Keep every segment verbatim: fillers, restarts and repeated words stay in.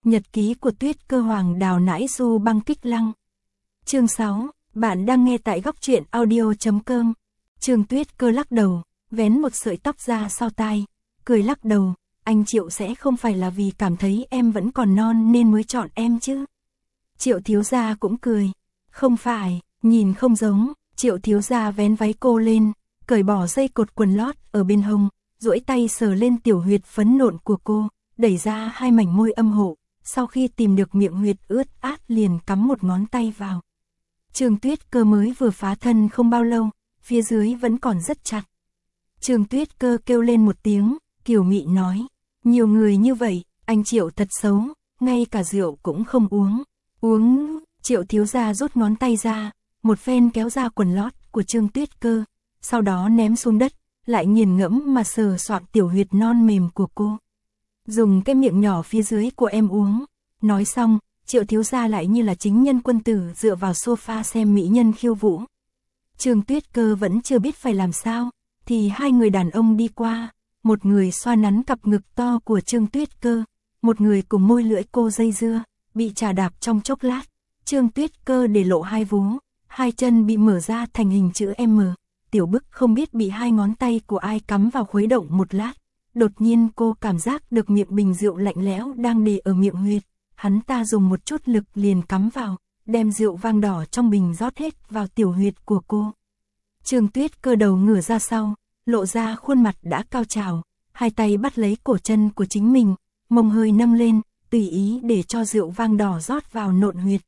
Nhật ký của Tuyết Cơ Hoàng Đào Nãi Du Băng Kích Lăng. Chương sáu, bạn đang nghe tại góc truyện audio chấm com. Trương Tuyết Cơ lắc đầu, vén một sợi tóc ra sau tai, cười lắc đầu, anh Triệu sẽ không phải là vì cảm thấy em vẫn còn non nên mới chọn em chứ. Triệu thiếu gia cũng cười, không phải, nhìn không giống. Triệu thiếu gia vén váy cô lên, cởi bỏ dây cột quần lót ở bên hông, duỗi tay sờ lên tiểu huyệt phấn nộn của cô, đẩy ra hai mảnh môi âm hộ, sau khi tìm được miệng huyệt ướt át liền cắm một ngón tay vào. Trương Tuyết Cơ mới vừa phá thân không bao lâu, phía dưới vẫn còn rất chặt. Trương Tuyết Cơ kêu lên một tiếng, kiều mị nói, nhiều người như vậy, anh Triệu thật xấu, ngay cả rượu cũng không uống. Uống, Triệu thiếu gia rút ngón tay ra, một phen kéo ra quần lót của Trương Tuyết Cơ, sau đó ném xuống đất, lại nghiền ngẫm mà sờ soạng tiểu huyệt non mềm của cô. Dùng cái miệng nhỏ phía dưới của em uống. Nói xong, Triệu thiếu gia lại như là chính nhân quân tử dựa vào sofa xem mỹ nhân khiêu vũ. Trương Tuyết Cơ vẫn chưa biết phải làm sao, thì hai người đàn ông đi qua, một người xoa nắn cặp ngực to của Trương Tuyết Cơ, một người cùng môi lưỡi cô dây dưa, bị chà đạp trong chốc lát. Trương Tuyết Cơ để lộ hai vú, hai chân bị mở ra thành hình chữ M, tiểu bức không biết bị hai ngón tay của ai cắm vào khuấy động một lát. Đột nhiên cô cảm giác được miệng bình rượu lạnh lẽo đang để ở miệng huyệt, hắn ta dùng một chút lực liền cắm vào, đem rượu vang đỏ trong bình rót hết vào tiểu huyệt của cô. Trương Tuyết Cơ đầu ngửa ra sau, lộ ra khuôn mặt đã cao trào, hai tay bắt lấy cổ chân của chính mình, mông hơi nâng lên, tùy ý để cho rượu vang đỏ rót vào nộn huyệt.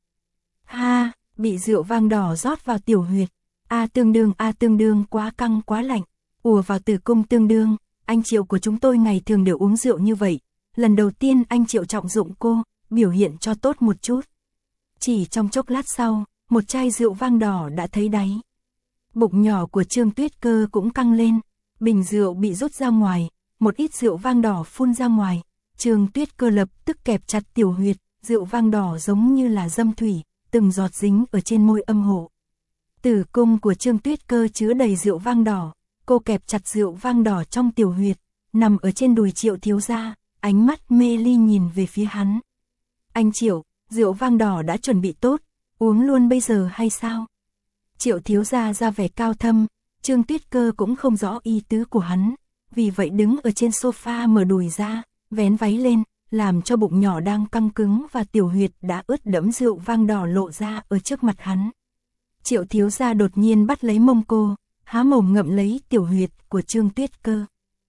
Ha, bị rượu vang đỏ rót vào tiểu huyệt, a tương đương a tương đương quá căng quá lạnh, ùa vào tử cung tương đương. Anh Triệu của chúng tôi ngày thường đều uống rượu như vậy, lần đầu tiên anh Triệu trọng dụng cô, biểu hiện cho tốt một chút. Chỉ trong chốc lát sau, một chai rượu vang đỏ đã thấy đáy. Bụng nhỏ của Trương Tuyết Cơ cũng căng lên, bình rượu bị rút ra ngoài, một ít rượu vang đỏ phun ra ngoài. Trương Tuyết Cơ lập tức kẹp chặt tiểu huyệt, rượu vang đỏ giống như là dâm thủy, từng giọt dính ở trên môi âm hộ. Tử cung của Trương Tuyết Cơ chứa đầy rượu vang đỏ. Cô kẹp chặt rượu vang đỏ trong tiểu huyệt, nằm ở trên đùi Triệu thiếu gia, ánh mắt mê ly nhìn về phía hắn. Anh Triệu, rượu vang đỏ đã chuẩn bị tốt, uống luôn bây giờ hay sao? Triệu thiếu gia ra vẻ cao thâm, Trương Tuyết Cơ cũng không rõ ý tứ của hắn, vì vậy đứng ở trên sofa mở đùi ra, vén váy lên, làm cho bụng nhỏ đang căng cứng và tiểu huyệt đã ướt đẫm rượu vang đỏ lộ ra ở trước mặt hắn. Triệu thiếu gia đột nhiên bắt lấy mông cô, há mồm ngậm lấy tiểu huyệt của Trương Tuyết Cơ.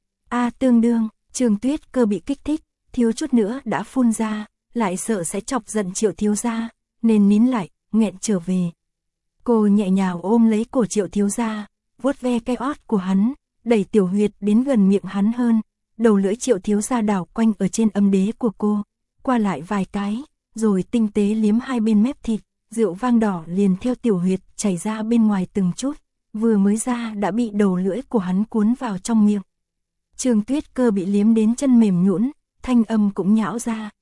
A tương đương, Trương Tuyết Cơ bị kích thích, thiếu chút nữa đã phun ra, lại sợ sẽ chọc giận Triệu thiếu gia, nên nín lại, nghẹn trở về. Cô nhẹ nhàng ôm lấy cổ Triệu thiếu gia, vuốt ve cái ót của hắn, đẩy tiểu huyệt đến gần miệng hắn hơn, đầu lưỡi Triệu thiếu gia đảo quanh ở trên âm đế của cô, qua lại vài cái, rồi tinh tế liếm hai bên mép thịt, rượu vang đỏ liền theo tiểu huyệt chảy ra bên ngoài từng chút. Vừa mới ra đã bị đầu lưỡi của hắn cuốn vào trong miệng. Trương Tuyết Cơ bị liếm đến chân mềm nhũn, thanh âm cũng nhão ra.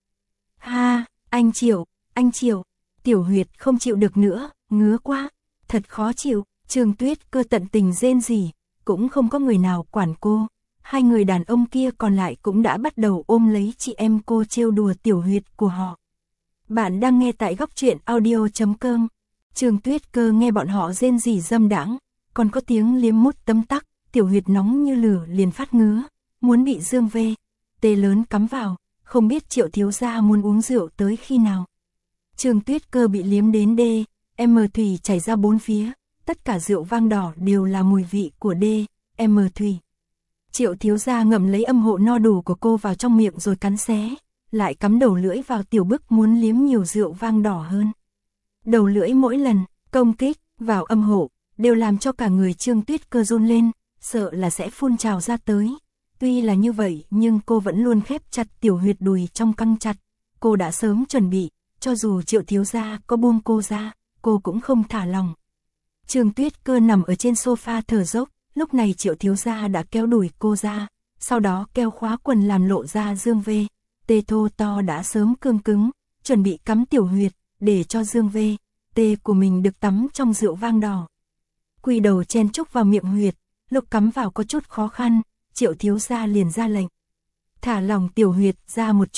Ha, anh Triệu, anh Triệu, tiểu huyệt không chịu được nữa, ngứa quá, thật khó chịu. Trương Tuyết Cơ tận tình rên rỉ, cũng không có người nào quản cô. Hai người đàn ông kia còn lại cũng đã bắt đầu ôm lấy chị em cô trêu đùa tiểu huyệt của họ. Bạn đang nghe tại góc truyện audio chấm com. Trương Tuyết Cơ nghe bọn họ rên rỉ dâm đãng, còn có tiếng liếm mút tấm tắc, tiểu huyệt nóng như lửa liền phát ngứa, muốn bị dương vê, tê lớn cắm vào, không biết Triệu thiếu gia muốn uống rượu tới khi nào. Trương Tuyết Cơ bị liếm đến đê, em thủy chảy ra bốn phía, tất cả rượu vang đỏ đều là mùi vị của đê, em thủy. Triệu thiếu gia ngậm lấy âm hộ no đủ của cô vào trong miệng rồi cắn xé, lại cắm đầu lưỡi vào tiểu bức muốn liếm nhiều rượu vang đỏ hơn. Đầu lưỡi mỗi lần công kích vào âm hộ đều làm cho cả người Trương Tuyết Cơ run lên, sợ là sẽ phun trào ra tới. Tuy là như vậy nhưng cô vẫn luôn khép chặt tiểu huyệt đùi trong căng chặt. Cô đã sớm chuẩn bị, cho dù Triệu thiếu gia có buông cô ra, cô cũng không thả lòng. Trương Tuyết Cơ nằm ở trên sofa thở dốc, lúc này Triệu thiếu gia đã kéo đùi cô ra, sau đó kéo khóa quần làm lộ ra dương vê, tê thô to đã sớm cương cứng, chuẩn bị cắm tiểu huyệt, để cho dương vê, tê của mình được tắm trong rượu vang đỏ. Quỳ đầu chen chúc vào miệng huyệt, lúc cắm vào có chút khó khăn, Triệu thiếu gia liền ra lệnh. Thả lỏng tiểu huyệt ra một chút,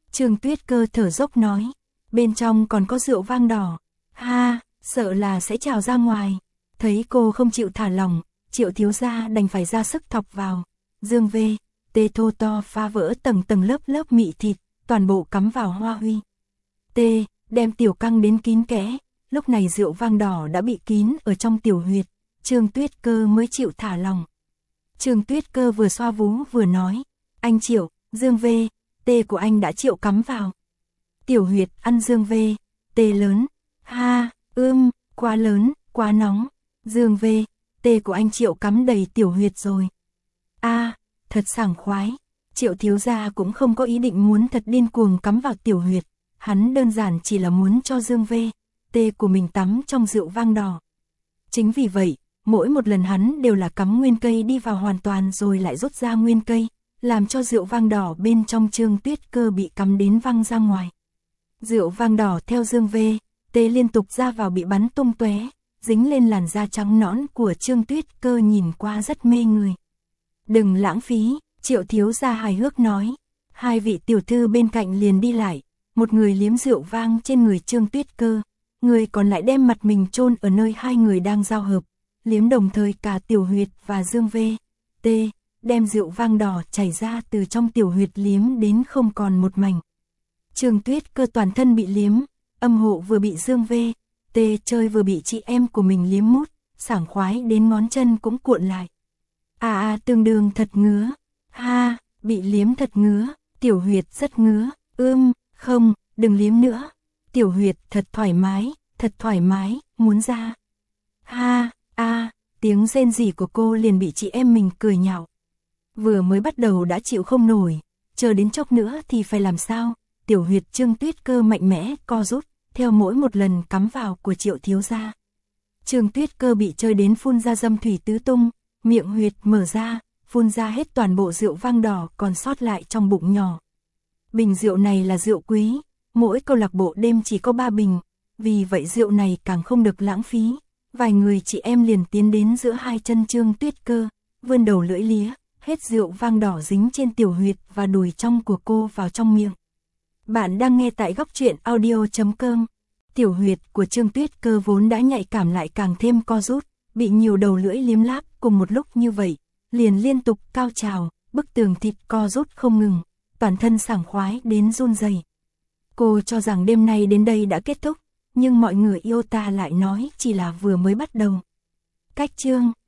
Trương Tuyết Cơ thở dốc nói, bên trong còn có rượu vang đỏ, ha, sợ là sẽ trào ra ngoài. Thấy cô không chịu thả lỏng, Triệu thiếu gia đành phải ra sức thọc vào. Dương vê, tê thô to phá vỡ tầng tầng lớp lớp mị thịt, toàn bộ cắm vào Hoa Huy. Tê, đem tiểu căng đến kín kẽ, lúc này rượu vang đỏ đã bị kín ở trong tiểu huyệt, Trương Tuyết Cơ mới chịu thả lòng. Trương Tuyết Cơ vừa xoa vú vừa nói, anh Triệu, Dương vê, tê của anh đã chịu cắm vào. Tiểu huyệt ăn Dương vê, tê lớn, ha, ưm, quá lớn, quá nóng, Dương vê, tê của anh Triệu cắm đầy tiểu huyệt rồi. A, thật sảng khoái. Triệu thiếu gia cũng không có ý định muốn thật điên cuồng cắm vào tiểu huyệt, hắn đơn giản chỉ là muốn cho Dương vê, tê của mình tắm trong rượu vang đỏ. Chính vì vậy, mỗi một lần hắn đều là cắm nguyên cây đi vào hoàn toàn rồi lại rút ra nguyên cây, làm cho rượu vang đỏ bên trong Trương Tuyết Cơ bị cắm đến văng ra ngoài. Rượu vang đỏ theo Dương vê, tê liên tục ra vào bị bắn tung tóe, dính lên làn da trắng nõn của Trương Tuyết Cơ nhìn qua rất mê người. Đừng lãng phí, Triệu thiếu gia hài hước nói. Hai vị tiểu thư bên cạnh liền đi lại, một người liếm rượu vang trên người Trương Tuyết Cơ, người còn lại đem mặt mình chôn ở nơi hai người đang giao hợp, liếm đồng thời cả tiểu huyệt và Dương vê, tê, đem rượu vang đỏ chảy ra từ trong tiểu huyệt liếm đến không còn một mảnh. Trương Tuyết Cơ toàn thân bị liếm, âm hộ vừa bị Dương vê, tê chơi vừa bị chị em của mình liếm mút, sảng khoái đến ngón chân cũng cuộn lại. À à tương đương thật ngứa, ha, bị liếm thật ngứa, tiểu huyệt rất ngứa, ưm, không, đừng liếm nữa, tiểu huyệt thật thoải mái, thật thoải mái, muốn ra. Ha, a, tiếng rên rỉ của cô liền bị chị em mình cười nhạo. Vừa mới bắt đầu đã chịu không nổi, chờ đến chốc nữa thì phải làm sao, tiểu huyệt Trương Tuyết Cơ mạnh mẽ co rút, theo mỗi một lần cắm vào của Triệu thiếu gia. Trương Tuyết Cơ bị chơi đến phun ra dâm thủy tứ tung, miệng huyệt mở ra, phun ra hết toàn bộ rượu vang đỏ còn sót lại trong bụng nhỏ. Bình rượu này là rượu quý, mỗi câu lạc bộ đêm chỉ có ba bình, vì vậy rượu này càng không được lãng phí. Vài người chị em liền tiến đến giữa hai chân Trương Tuyết Cơ, vươn đầu lưỡi lía, hết rượu vang đỏ dính trên tiểu huyệt và đùi trong của cô vào trong miệng. Bạn đang nghe tại góc truyện audio chấm com. Tiểu huyệt của Trương Tuyết Cơ vốn đã nhạy cảm lại càng thêm co rút, bị nhiều đầu lưỡi liếm láp cùng một lúc như vậy, liền liên tục cao trào, bức tường thịt co rút không ngừng, toàn thân sảng khoái đến run rẩy. Cô cho rằng đêm nay đến đây đã kết thúc, nhưng mọi người yêu ta lại nói chỉ là vừa mới bắt đầu. Cách chương